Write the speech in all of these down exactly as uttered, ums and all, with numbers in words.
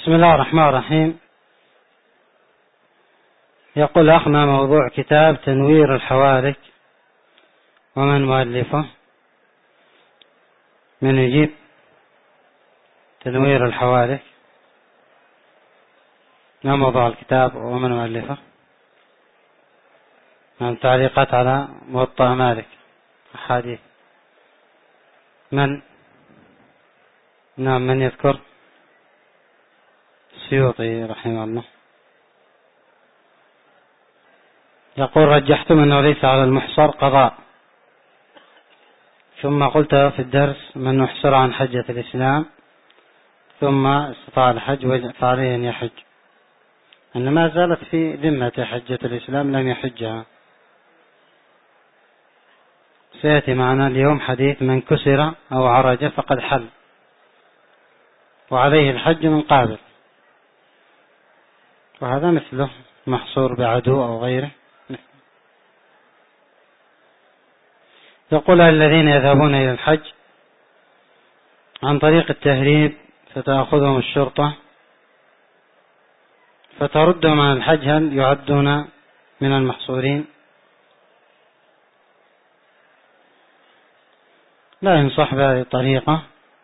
بسم الله الرحمن الرحيم. يقول أخنا موضوع كتاب تنوير الحوالك ومن مؤلفه؟ من يجيب تنوير الحوالك؟ ما موضوع الكتاب ومن مؤلفه؟ من تعليقات على موطأ مالك أحاديث. من نعم من يذكر؟ السيوطي رحمه الله. يقول رجحتم أنه ليس على المحصر قضاء، ثم قلت في الدرس من احصر عن حجة الإسلام ثم استطاع الحج فعليه أن يحج، أن ما زالت في ذمة حجة الإسلام لم يحجها. سيأتي معنا اليوم حديث من كسر أو عرج فقد حل وعليه الحج من قابل، وهذا مثله محصور بعدو أو غيره. يقول الذين يذهبون إلى الحج عن طريق التهريب فتأخذهم الشرطة فتردهم عن الحج، هل يعدون من المحصورين؟ لا ينصح بهذه الطريقة،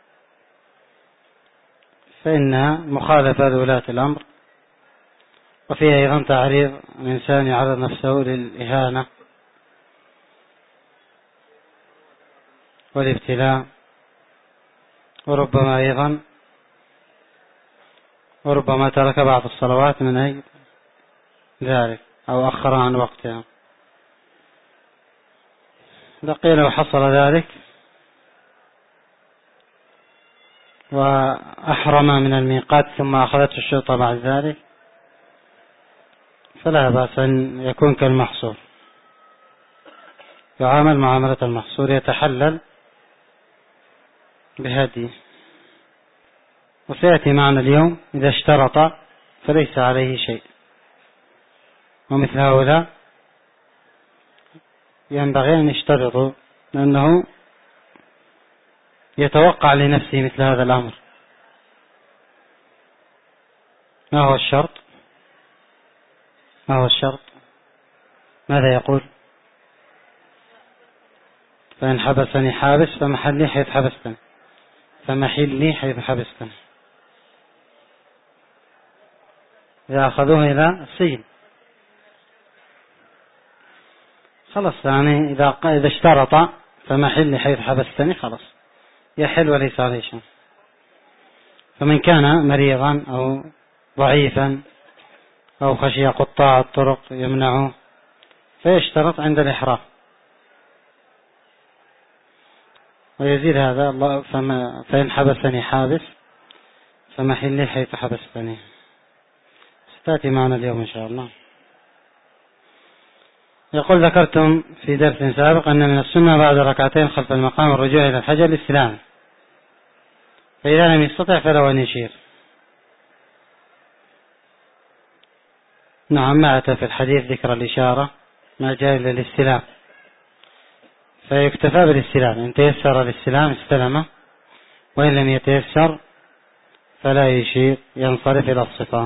فإنها مخالفة لولاة الأمر، وفيها أيضا تعريض الإنسان يعرض نفسه للإهانة والابتلاء، وربما أيضا وربما ترك بعض الصلوات من أجل ذلك أو أخر عن وقتها. لقيل لو حصل ذلك وأحرم من الميقات ثم أخذته الشرطة بعد ذلك فلا بأس أن يكون كالمحصور، يعامل معاملة المحصور، يتحلل بهدي. وسيأتي معنا اليوم إذا اشترط فليس عليه شيء، ومثل هؤلاء ينبغي أن يشترطوا، لأنه يتوقع لنفسه مثل هذا الأمر. ما هو الشرط؟ ما هو الشرط؟ ماذا يقول؟ فإن حبسني حابس فمحلي حيث حبستني، فمحلي حيث حبستني. إذا أخذوه إلى السجن خلص، يعني إذا إذا اشترط فمحلي حيث حبستني خلص يحل وليس عليه شيء. فمن كان مريضا أو ضعيفا أو خشي قطاع الطرق يمنعه فيشترط عند الإحرام، ويزيد هذا الله فما فإن حبسني حابس فمحلي حيث حبستني. ستأتي معنا اليوم إن شاء الله. يقول ذكرتم في درس سابق أن من السنة بعد ركعتين خلف المقام الرجوع إلى الحجر الاستلام، فإذا لم يستطع فلو أن يشير. نعم، ما أتى في الحديث ذكر الإشارة ما جاء إلى الاستلام، فيكتفى بالاستلام. إن تيسر الاستلام استلمه، وإن لم يتيسر فلا يشير، ينصرف إلى الصفا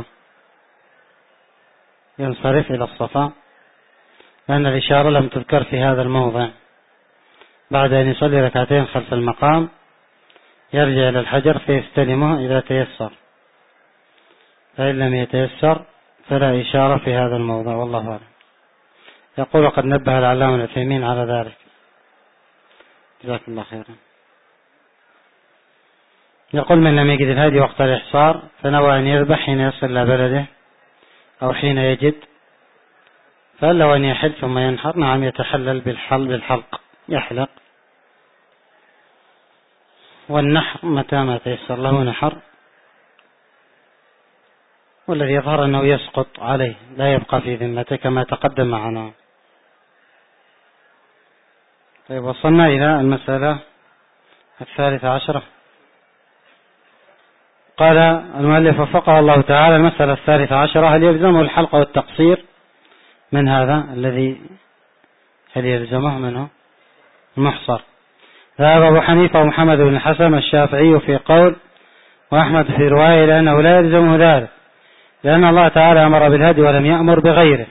ينصرف إلى الصفا لأن الإشارة لم تذكر في هذا الموضع. بعد أن يصلي ركعتين خلف المقام يرجع إلى الحجر فيستلمه إذا تيسر، فإن لم يتيسر فلا إشارة في هذا الموضع، والله أعلم. يقول وقد نبه العلامة العثيمين على ذلك، جزاك الله خيرا. يقول من لم يجد الهدي وقت الإحصار فنوى أن يذبح حين يصل إلى بلده أو حين يجد، فهل لو أن يحل ثم ينحر؟ نعم، يتحلل بالحل بالحلق، يحلق. والنحر متى ما تيسر له نحر، والذي يظهر أنه يسقط عليه لا يبقى في ذمته كما تقدم معنا. طيب، وصلنا إلى المسألة الثالثة عشرة. قال المؤلف وفقه الله تعالى المسألة الثالثة عشرة: هل يلزمه الحلق والتقصير من هذا الذي هل يلزمه منه المحصر؟ ذهب أبو حنيفة ومحمد بن الحسن الشافعي في قول وأحمد في رواية لأنه لا يلزمه ذلك، لأن الله تعالى أمر بالهدي ولم يأمر بغيره،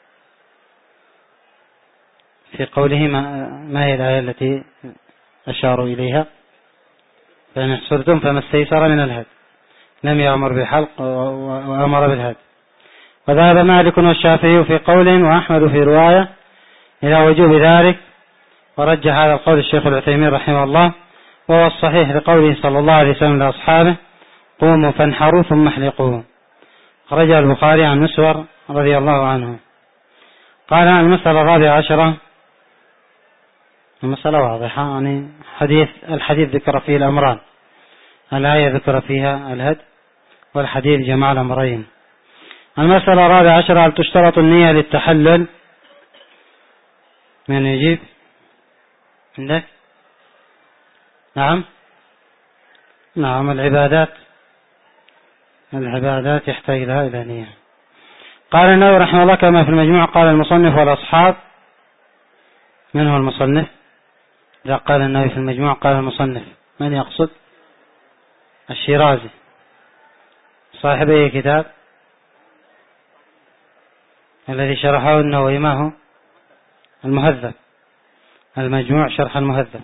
في قوله ما هي الآية التي أشاروا إليها؟ فإن احصرتم فما استيسر من الهدي، لم يأمر بالحلق وأمر بالهدي. وذهب مالك والشافعي في قول وأحمد في رواية إلى وجوب ذلك، ورجح هذا القول الشيخ العثيمين رحمه الله، وهو الصحيح لقوله صلى الله عليه وسلم لأصحابه قوموا فانحروا ثم احلقوا، خرجه البخاري عن مسور رضي الله عنه. قال المسألة الرابعة عشرة، المسألة واضحة، يعني حديث الحديث ذكر فيه الأمران، الآية ذكر فيها الهدي، والحديث جمع الأمرين. المسألة الرابعة عشرة، هل تشترط النية للتحلل؟ من يجيب؟ عندك؟ نعم نعم العبادات العبادات يحتاج لها إلى نية. قال النووي رحمه الله كما في المجموع، قال المصنف والأصحاب. من هو المصنف؟ إذا قال النووي في المجموع قال المصنف، من يقصد؟ الشيرازي صاحب أي كتاب؟ الذي شرحه النووي، ما هو؟ المهذب، المجموع شرح المهذب.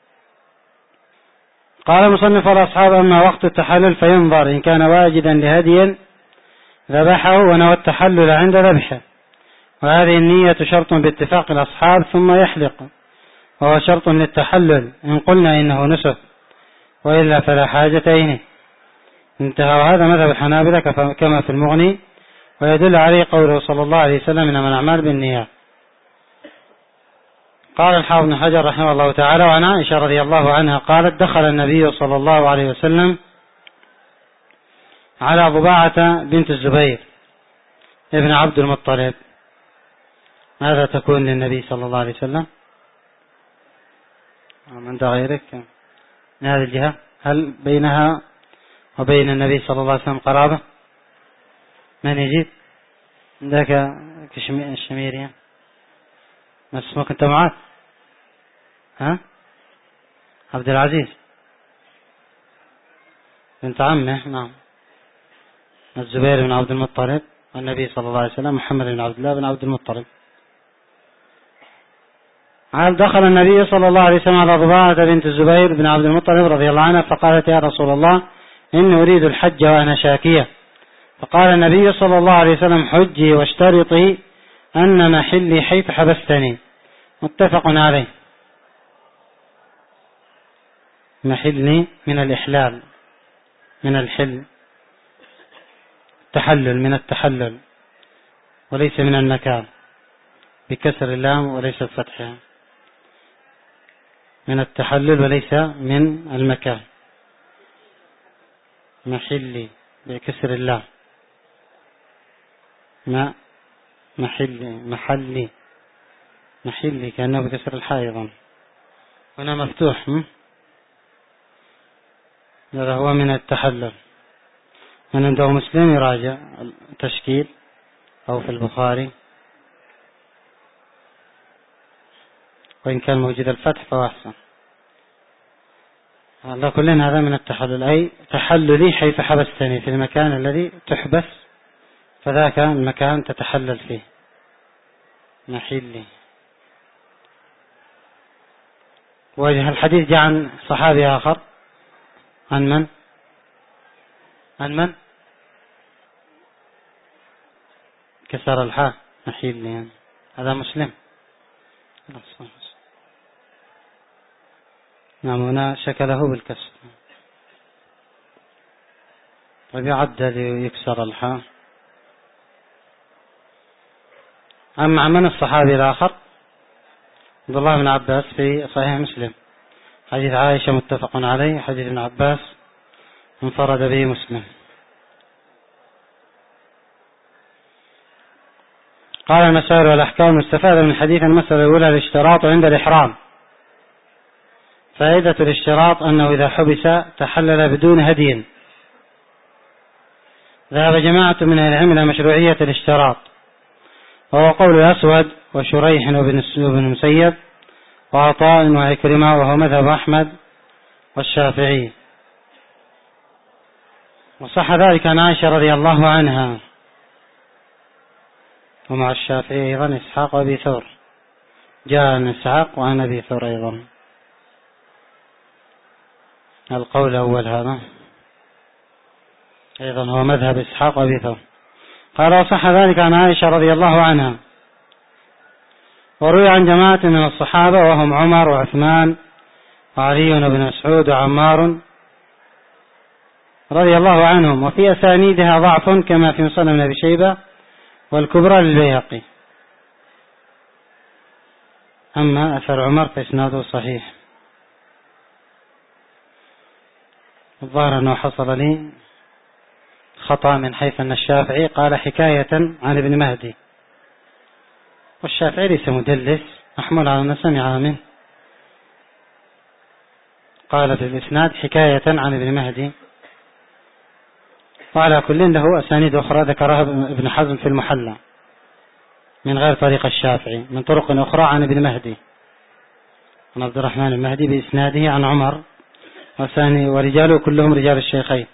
قال المصنف والأصحاب أما وقت التحلل فينظر إن كان واجدا لهدي ذبحه ونوى التحلل عند ذبحه، وهذه النية شرط باتفاق الأصحاب، ثم يحلق وهو شرط للتحلل إن قلنا إنه نسك، وإلا فلا حاجة إليه. انتهى. وهذا مذهب الحنابلة كما في المغني، ويدل عليه قوله صلى الله عليه وسلم إنما الأعمال بالنيات. قال الحافظ بن حجر رحمه الله تعالى وعن عائشة رضي الله عنها قالت دخل النبي صلى الله عليه وسلم على ضباعة بنت الزبير ابن عبد المطلب. ماذا تكون للنبي صلى الله عليه وسلم؟ من غيرك من هذه الجهة، هل بينها وبين النبي صلى الله عليه وسلم قرابة؟ من يجيب؟ ذاك الشميري. ما اسمك انت؟ معاذ؟ ها؟ عبد العزيز بنت عمه. نعم. الزبير بن عبد المطلب والنبي صلى الله عليه وسلم محمد بن عبد الله بن عبد المطلب. قال دخل النبي صلى الله عليه وسلم على ضباعة بنت الزبير بن عبد المطلب رضي الله عنها فقالت يا رسول الله إني أريد الحج وأنا شاكية. فقال النبي صلى الله عليه وسلم حجي واشترطي أن محلي حيث حبستني. متفق عليه. محلي من الإحلال، من الحل، تحلل من التحلل وليس من المكان، بكسر اللام وليس بفتحها، من التحلل وليس من المكان. محلي بكسر اللام، ما محلي محلي محلي كأنه بكسر الحاء أيضا، هنا مفتوح. هذا هو من التحلل. من عنده مسلم يراجع التشكيل أو في البخاري، وإن كان موجود الفتح فهو أحسن. على كل هذا من التحلل، أي تحللي حيث حبستني، في المكان الذي تحبس فذاك المكان تتحلل فيه. محلي. وجه الحديث جاء عن صحابي آخر. عن من؟ عن من؟ كسر الحاء. محلي يعني. هذا مسلم. نعم هنا شكله بالكسر. طيب يعدل يكسر الحاء. أما من الصحابي الآخر؟ عبد الله بن عباس في صحيح مسلم. حديث عائشة متفق عليه، حديث ابن عباس انفرد به مسلم. قال المسائل والأحكام المستفادة من حديث المسألة الأولى الاشتراط عند الإحرام. فائدة الاشتراط أنه إذا حبس تحلل بدون هدي. ذهب جماعة من العلم إلى مشروعية الاشتراط، وهو قول الأسود وشريح وابن المسيب وعطاء وعكرمة، وهو مذهب أحمد والشافعي. وصح ذلك عن عائشة رضي الله عنها. ومع الشافعي أيضا إسحاق وأبي ثور، جاء عن إسحاق وعن أبي ثور أيضا. القول الأول هذا أيضا هو مذهب إسحاق وأبي ثور. قال وصح ذلك عن عائشة رضي الله عنها. وروي عن جماعة من الصحابة وهم عمر وعثمان وعلي بن مسعود وعمار رضي الله عنهم، وفي أسانيدها ضعف كما في مسند ابن أبي شيبة والكبرى للبيهقي. أما أثر عمر فإسناده صحيح. الظاهر أنه حصل لي خطأ من حيث أن الشافعي قال حكاية عن ابن مهدي، والشافعي ليس مدلس، أحمل على أن سمع منه. قال في الإسناد حكاية عن ابن مهدي. وعلى كل له أسانيد أخرى ذكرها ابن حزم في المحلى من غير طريق الشافعي، من طرق أخرى عن ابن مهدي، عن عبد الرحمن المهدي بإسناده عن عمر، وثاني ورجاله كلهم رجال الشيخين.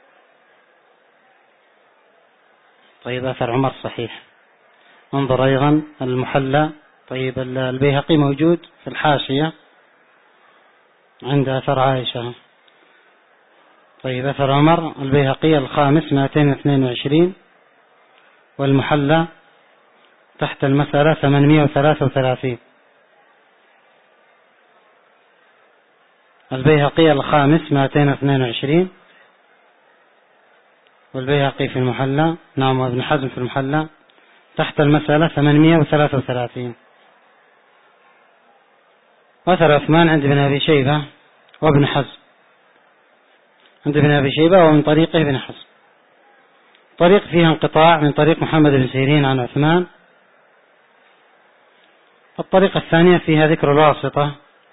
طيب أثر عمر صحيح. انظر أيضا المحلى. طيب البيهقي موجود في الحاشية عند أثر عائشة. طيب أثر عمر البيهقي الخامس مئتين واثنين وعشرين، والمحلى تحت المسألة ثمانمائة وثلاثة وثلاثين. البيهقي الخامس مئتين واثنين وعشرين، والبيهقي في المحلى نعم وابن حزم في المحلى تحت المسألة ثمانمائة وثلاثة وثلاثين. وأثر عثمان عند ابن أبي شيبة وابن حزم، عند ابن أبي شيبة ومن طريقه ابن حزم. طريق فيها انقطاع من طريق محمد بن سيرين عن عثمان. الطريقة الثانية فيها ذكر الواسطة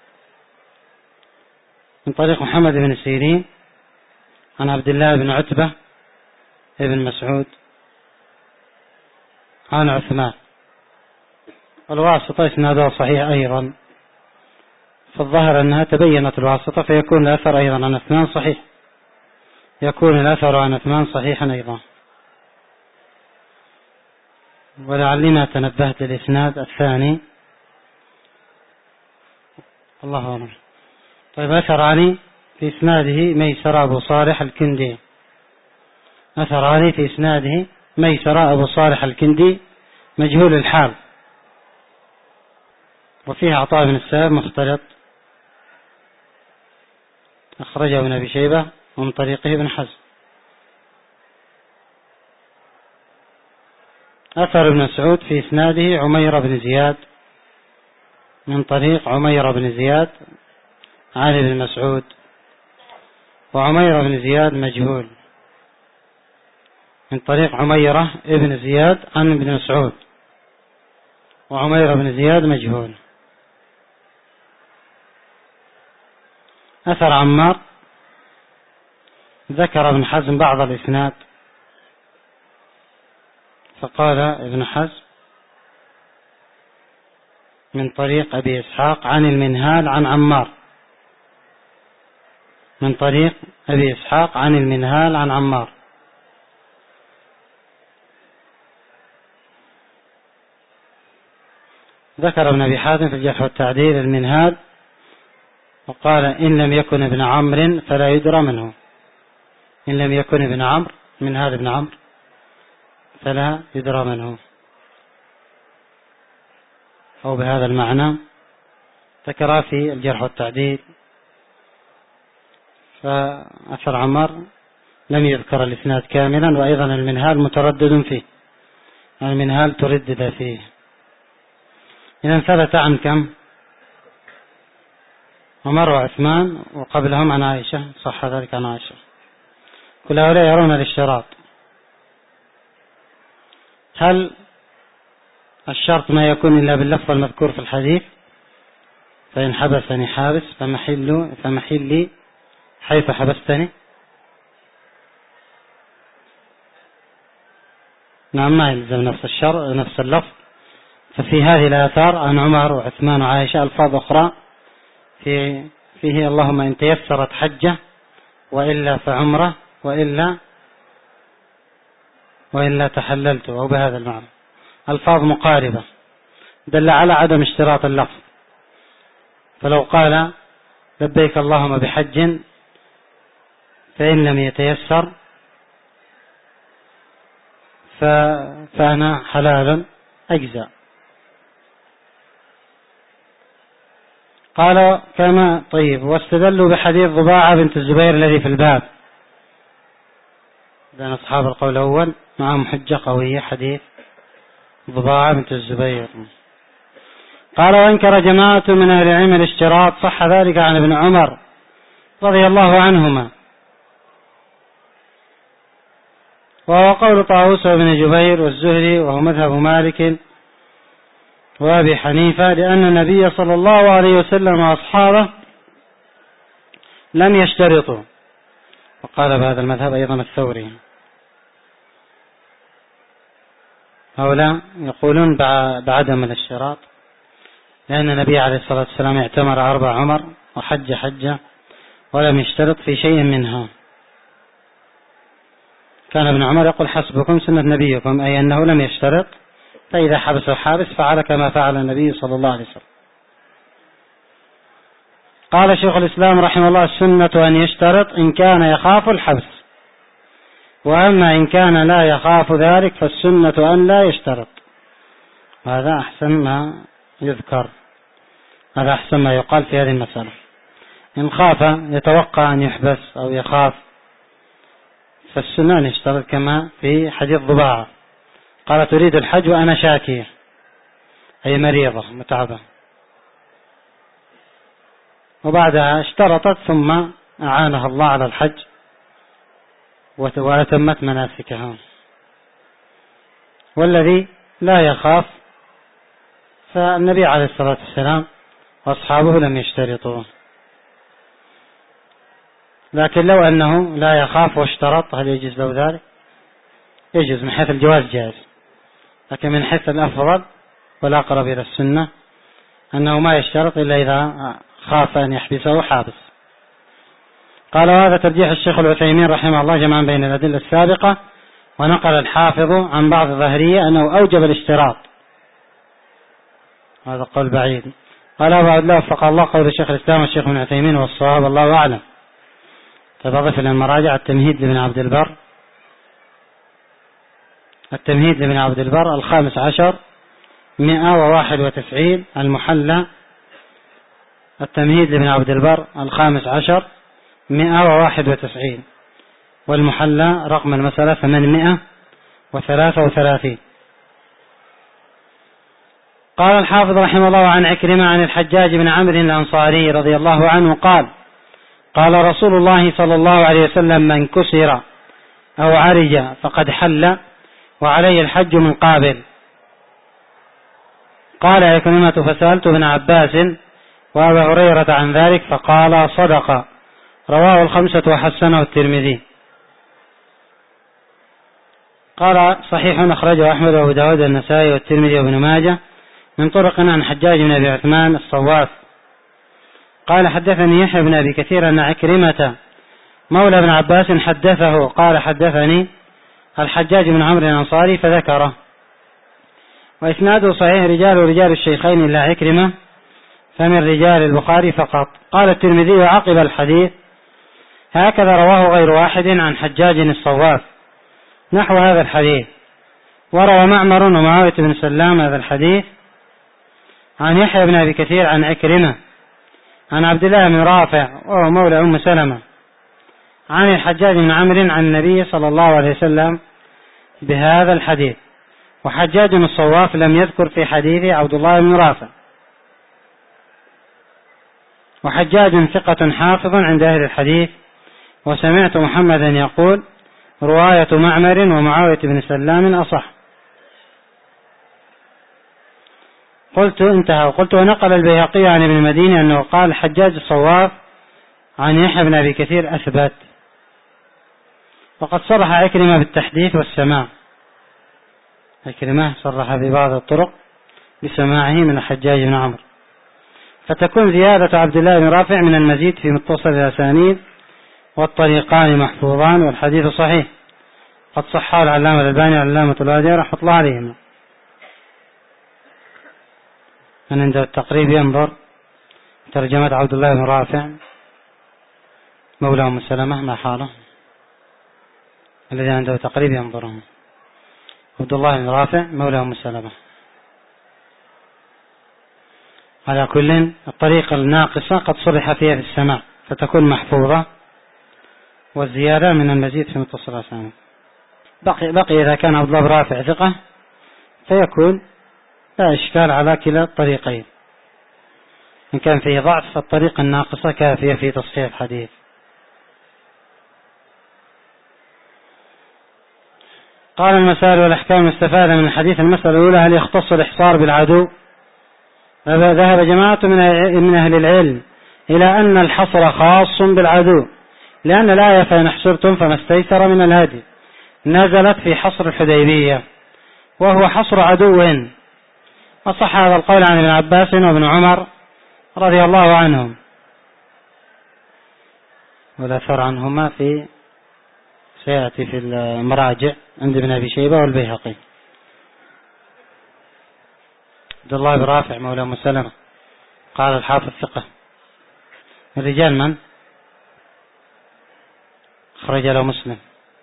من طريق محمد بن سيرين عن عبد الله بن عتبة ابن مسعود عن عثمان. الواسطة إسنادها صحيح أيضا، فالظاهر أنها تبينت الواسطة، فيكون الأثر أيضا عن عثمان صحيح، يكون الأثر عن عثمان صحيحا أيضا. ولعلنا تنبهت للإسناد الثاني، الله أعلم. طيب أثر علي في إسناده ميسر أبو صالح الكندي. أثر علي في إسناده ميسر أبو صالح الكندي مجهول الحال، وفيه عطاء بن السائب مختلط، أخرجه ابن أبي شيبة ومن طريقه ابن حزم. أثر ابن مسعود في إسناده عمير بن زياد من طريق عمير بن زياد عن ابن مسعود، وعمير بن زياد مجهول من طريق عميرة ابن زياد عن ابن مسعود، وعمير بن زياد مجهول. أثر عمار ذكر ابن حزم بعض الإسناد، فقال ابن حزم من طريق أبي إسحاق عن المنهال عن عمار، من طريق أبي إسحاق عن المنهال عن عمار. ذكر ابن أبي حاتم في الجرح والتعديل المنهال، وقال إن لم يكن ابن عمرو فلا يدرى منه، إن لم يكن ابن عمرو من هذا ابن عمرو فلا يدرى منه، أو بهذا المعنى. ذكر في الجرح والتعديل. فأثر عمار لم يذكر الإسناد كاملا، وأيضا المنهال متردد فيه، المنهال تردد فيه. إذن ثبت عن كم؟ عمر وعثمان، وقبلهم عن عائشة، صح ذلك عن عائشة. كل هؤلاء يرون الاشتراط. هل الشرط ما يكون إلا باللفظ المذكور في الحديث؟ فإن حبسني حابس فمحل فمحلي حيث حبستني. نعم، ما يلزم نفس الشرط نفس اللفظ. ففي هذه الآثار عن عمر وعثمان وعائشة ألفاظ أخرى في فيه اللهم إن تيسرت حجة، وإلا فعمرة، وإلا وإلا تحللت، أو بهذا المعنى. ألفاظ مقاربة دل على عدم اشتراط اللفظ. فلو قال لبيك اللهم بحج فإن لم يتيسر فأنا حلال أجزاء. قال كما طيب. واستدلوا بحديث ضباعة بنت الزبير الذي في الباب، لأن أصحاب القول الأول معهم حجة قوية، حديث ضباعة بنت الزبير. قال وانكر جماعة من أهل العلم الاشتراط، صح ذلك عن ابن عمر رضي الله عنهما، وهو قول طاووس بن جبير والزهري، وهو مذهب مالك وأبي حنيفة، لأن النبي صلى الله عليه وسلم وأصحابه لم يشترطوا. وقال بهذا المذهب أيضا الثوري. هؤلاء يقولون بعدم الاشتراط، لأن النبي عليه الصلاة والسلام اعتمر أربع عمر وحج حجة ولم يشترط في شيء منها. كان ابن عمر يقول حسبكم سنة نبيكم، أي أنه لم يشترط، فإذا حبس حابس فعل كما فعل النبي صلى الله عليه وسلم. قال شيخ الإسلام رحمه الله السنة أن يشترط إن كان يخاف الحبس، وأما إن كان لا يخاف ذلك فالسنة أن لا يشترط. وهذا أحسن ما يذكر، هذا أحسن ما يقال في هذه المسألة. إن خاف يتوقع أن يحبس أو يخاف فالسنة أن يشترط، كما في حديث ضباعة قال تريد الحج وأنا شاكية، أي مريضة متعبة، وبعدها اشترطت ثم أعانها الله على الحج وأتمت مناسكها. والذي لا يخاف فالنبي عليه الصلاة والسلام وأصحابه لم يشترطوا. لكن لو أنه لا يخاف واشترط هل يجوز له ذلك؟ يجوز من حيث الجواز جائز، لكن من حيث الأفضل والأقرب إلى السنة أنه ما يشترط إلا إذا خاف أن يحبسه حابس. قال وهذا ترجيح الشيخ العثيمين رحمه الله جمعا بين الأدلة السابقة. ونقل الحافظ عن بعض الظاهرية أنه أوجب الاشتراط، هذا قول بعيد. قال أبو عبد الله وفق الله قول الشيخ الإسلام والشيخ ابن عثيمين والصواب الله أعلم. تضاف إلى المراجع التمهيد لابن عبد البر، التمهيد لابن عبد البر الخامس عشر مئة وواحد وتسعين، المحلى التمهيد لابن عبد البر الخامس عشر مئة وواحد وتسعين، والمحلى رقم المسألة ثمانمائة وثلاثة وثلاثين. قال الحافظ رحمه الله عن عكرمة عن الحجاج بن عمرو الأنصاري رضي الله عنه قال قال رسول الله صلى الله عليه وسلم من كسر أو عرج فقد حل وعليه الحج من قابل. قال عكرمة فسألت ابن عباس وأبا هريرة عن ذلك فقال صدق، رواه الخمسة وحسنه الترمذي. قال صحيح أخرجه أحمد وأبو داود والنسائي والترمذي وابن ماجه من طرق عن حجاج بن أبي عثمان الصواف. قال حدثني يحيى بن أبي كثير أن عكرمة مولى ابن عباس حدثه قال حدثني الحجاج بن عمرو الأنصاري فذكره. وإسناده صحيح رجال ورجال الشيخين إلا عكرمة فمن رجال البخاري فقط. قال الترمذي عقب الحديث هكذا رواه غير واحد عن حجاج الصواف نحو هذا الحديث. وروى معمر ومعاوية بن سلام هذا الحديث عن يحيى بن أبي كثير عن عكرمة عن عبد الله بن رافع وهو مولى أم سلمة عن الحجاج بن عمرو عن النبي صلى الله عليه وسلم بهذا الحديث. وحجاج الصواف لم يذكر في حديث عبد الله بن رافع. وحجاج ثقة حافظ عند أهل الحديث. وسمعت محمدا يقول رواية معمر ومعاوية بن سلام أصح. قلت انتهى. وقلت ونقل البيهقي عن ابن المديني أنه قال حجاج الصواف عن يحيى بن أبي كثير أثبت. وقد صرح عكرمة بالتحديث والسماع، عكرمة صرح ببعض الطرق بسماعه من الحجاج بن عمرو، فتكون زيادة عبد الله بن رافع من المزيد في متصل الأسانيد والطريقان محفوظان والحديث صحيح. قد صحها العلامة الألباني والعلامة الوادي رحمة الله عليهم. من عنده التقريب ينظر ترجمة عبد الله بن رافع مولى أم سلمة ما حاله، الذي عنده تقريب ينظره عبد الله بن رافع مولى أم سلمة. على كل الطريقة الناقصة قد صرح فيها في السماع فتكون محفوظة، والزيادة من المزيد في متصل الأسانيد. بقي, بقي إذا كان عبد الله بن رافع ثقة فيكون لا إشكال على كلا الطريقين. إن كان فيه ضعف فالطريقة الناقصة كافية في تصحيح الحديث. قال المسائل والأحكام المستفادة من الحديث. المسألة الأولى: هل يختص الإحصار بالعدو؟ ذهب جماعة من أهل العلم إلى أن الحصر خاص بالعدو، لأن الآية فإن حصرتم فما استيسر من الهدي نزلت في حصر الحديبية وهو حصر عدو. وصح هذا القول عن ابن عباس وابن عمر رضي الله عنهم، والأثر عنهما في سيأتي في المراجع عند ابن أبي شيبة والبيهقي. عبد الله بن رافع مولى أم سلمة قال الحافظ ثقة. الرجال من؟ خرج له مسلم.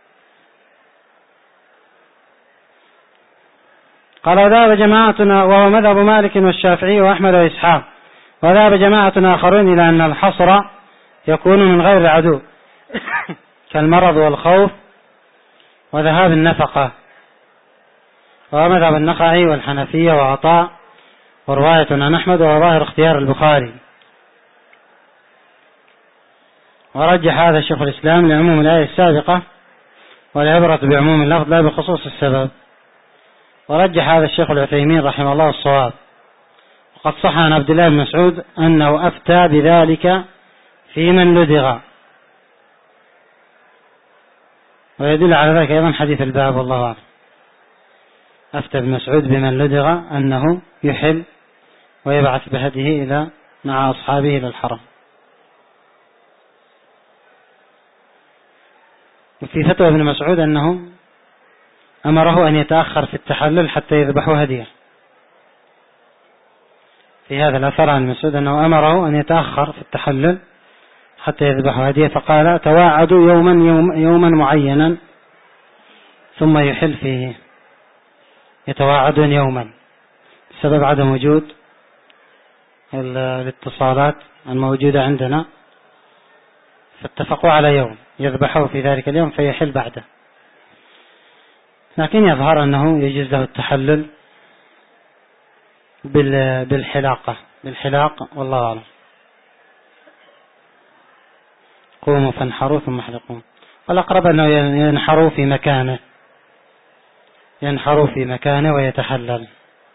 قال: وذهب جماعتنا، وهو مذهب مالك والشافعي وأحمد وإسحاق، وذهب جماعة آخرون إلى أن الحصر يكون من غير العدو كالمرض والخوف وذهاب النفقة، وهو مذهب النخعي والحنفية وعطاء، ورواية عن أحمد وظاهر اختيار البخاري. ورجح هذا الشيخ الإسلام لعموم الآية السابقة والعبرة بعموم اللفظ لا بخصوص السبب. ورجح هذا الشيخ العثيمين رحمه الله الصواب. وقد صح عن عبد الله بن مسعود أنه أفتى بذلك في من لدغ، ويدل على ذلك أيضا حديث الباب والله أعلم. أفتى ابن مسعود بمن لدغ أنه يحل ويبعث بهديه إلى مع أصحابه إلى الحرم. وفي فتوى ابن مسعود أنه أمره أن يتأخر في التحلل حتى يذبحوا هديه. في هذا الأثر عن مسعود أنه أمره أن يتأخر في التحلل حتى يذبحوا هديه، فقال: تواعدوا يوما يوم يوما معينا ثم يحل فيه. يتواعدون يوما بسبب عدم وجود الاتصالات الموجودة عندنا، فاتفقوا على يوم يذبحوا في ذلك اليوم فيحل بعده. لكن يظهر أنه يجوز له التحلل بالحلاقة بالحلاق والله أعلم. قوموا فانحروا ثم احلقوا. والأقرب أنه ينحروا في مكانه ينحروا في مكانه ويتحلل.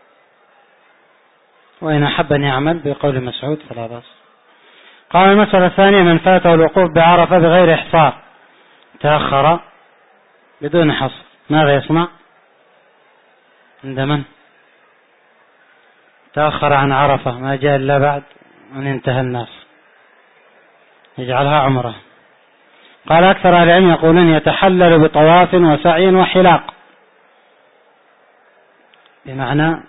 وإن أحب أن يعمل بقول مسعود فلا بأس. قال: المسألة الثانية: من فاته الوقوف بعرفة بغير إحصار تأخر بدون حصر ماذا يصنع؟ عند من تأخر عن عرفة ما جاء إلا بعد أن انتهى الناس يجعلها عمره. قال: أكثر أهل العلم يقولون يتحلل بطواف وسعي وحلاق، بمعنى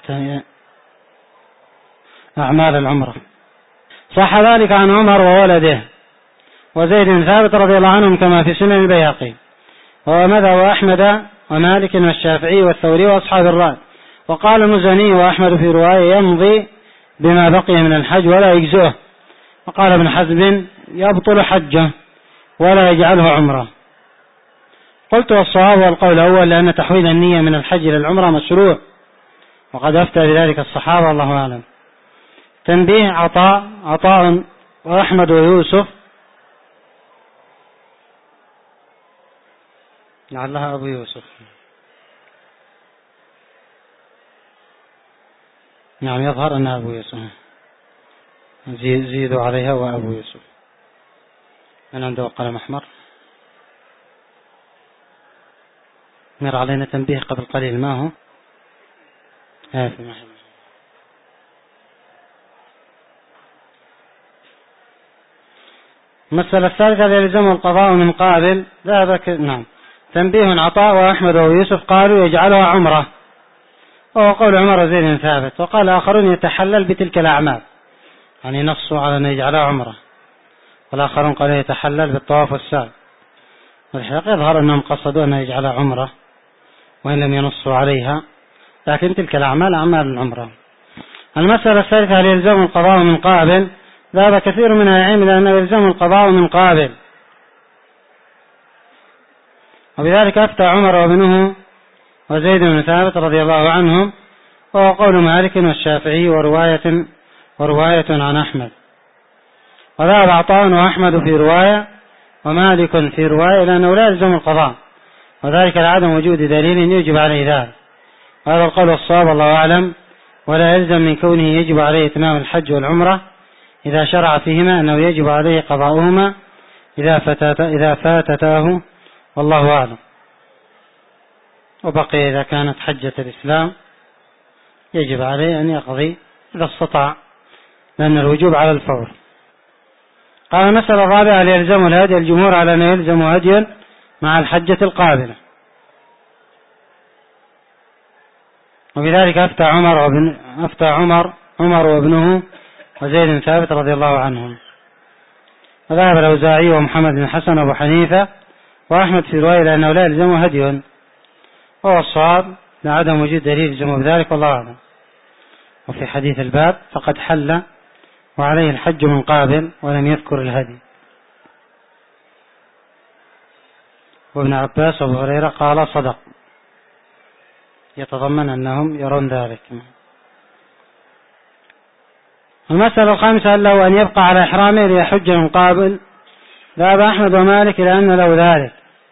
أعمال العمرة. صح ذلك عن عمر وولده وزيد بن ثابت رضي الله عنهم كما في سنن البيهقي، وهو مذهب أحمد ومالك والشافعي والثوري وأصحاب الرأي. وقال المزني وأحمد في رواية: يمضي بما بقي من الحج ولا يجزئه. وقال ابن حزم: يبطل حجه ولا يجعله عمره. قلت: والصواب والقول الأول، لأن تحويل النية من الحج إلى العمرة مشروع، وقد أفتى بذلك الصحابة الله أعلم. تنبيه: عطاء عطاء وأحمد ويوسف، لعلها أبو يوسف، نعم يظهر أنها أبو يوسف، زيدوا عليها وأبو يوسف. من عنده قلم أحمر؟ مر علينا تنبيه قبل قليل، ما هو؟ آه في محل. المسألة الثالثة: يلزم القضاء من قابل ذهب ك... نعم تنبيه عطاء وأحمد ويوسف قالوا يجعلها عمرة، وهو قول عمر وزيد بن ثابت. وقال آخرون يتحلل بتلك الأعمال، يعني نصوا على أن يجعلها عمرة، والآخرون قالوا يتحلل بالطواف والسعي. والحقيقة يظهر أنهم قصدوا أن يجعلها عمرة وإن لم ينصوا عليها، لكن تلك الأعمال أعمال العمرة. المسألة الثالثة: هل يلزم القضاء من قابل؟ ذهب كثير من العلم إلى أنه يلزم القضاء من قابل، وبذلك أفتى عمر وابنه وزيد بن ثابت رضي الله عنهم، وهو قول مالك والشافعي ورواية ورواية عن أحمد. وذهب عطاء وأحمد في رواية ومالك في رواية لأنه لا يلزم القضاء، وذلك لعدم وجود دليل يجب عليه ذلك. وهذا القول الصواب الله أعلم. ولا يلزم من كونه يجب عليه إتمام الحج والعمرة إذا شرع فيهما أنه يجب عليه قضاؤهما إذا إذا فاتتاه، والله أعلم. وبقي إذا كانت حجة الإسلام يجب عليه أن يقضي إذا استطاع، لأن الوجوب على الفور. قال المسألة الرابعة: هل يلزم الهدي؟ الجمهور على أنه يلزم هديا مع الحجة القابلة، وبذلك أفتى عمر وابن أفتى عمر عمر وابنه وزيد بن ثابت رضي الله عنهم. وذهب الأوزاعي ومحمد بن حسن وأبو حنيفة وأحمد في رواية لأنه لا يلزم هدي، وهو الصواب لعدم وجود دليل يلزم بذلك، والله أعلم. وفي حديث الباب: فقد حل وعليه الحج من قابل، ولم يذكر الهدي. وابن عباس وابو هريرة قال صدق، يتضمن أنهم يرون ذلك. المسألة الخامسة: هل له أن يبقى على إحرامه ليحج من قابل؟ ذهب أحمد ومالك إلى أن له ذلك،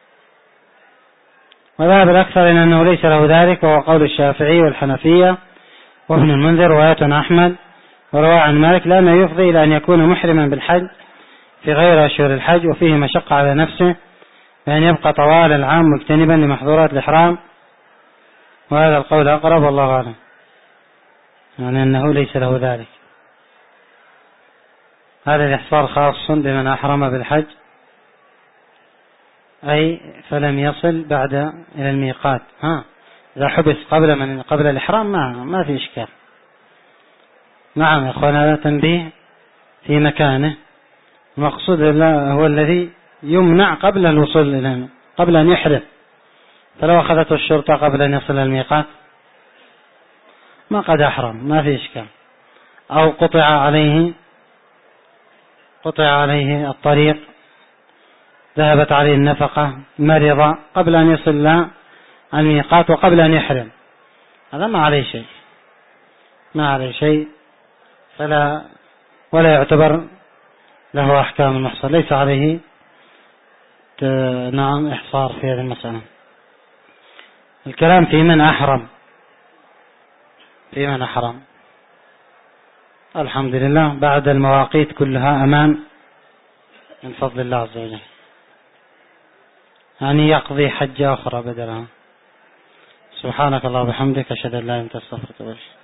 وذهب الأكثر إلى أنه ليس له ذلك، وهو قول الشافعي والحنفية وابن المنذر رواية عن أحمد ورواية عن مالك، لأنه يفضي إلى أن يكون محرما بالحج في غير أشهر الحج، وفيه مشقة على نفسه بأن يبقى طوال العام مجتنبا لمحظورات الإحرام، وهذا القول أقرب، والله أعلم، يعني أنه ليس له ذلك. هذا الإحصار خاص بمن أحرم بالحج، أي فلم يصل بعد إلى الميقات. ها إذا حبس قبل من قبل الإحرام ما ما في إشكال. نعم يا أخوان، هذا تنبيه في مكانه. المقصود هو الذي يمنع قبل الوصول إلى قبل أن يحرم، فلو أخذته الشرطة قبل أن يصل الميقات ما قد أحرم، ما في إشكال. أو قطع عليه قطع عليه الطريق، ذهبت عليه النفقة، مرض قبل أن يصل الميقات وقبل أن يحرم، هذا ما عليه شيء، ما عليه شيء، فلا ولا يعتبر له أحكام المحصر، ليس عليه نعم إحصار في هذه المسألة. الكلام في من أحرم، في من أحرم الحمد لله بعد المواقيت كلها أمان من فضل الله عز وجل، يعني يقضي حجة أخرى بدلها. سبحانك الله وبحمدك، أشهد أن لا إله إلا أنت، أستغفرك وأتوب إليك.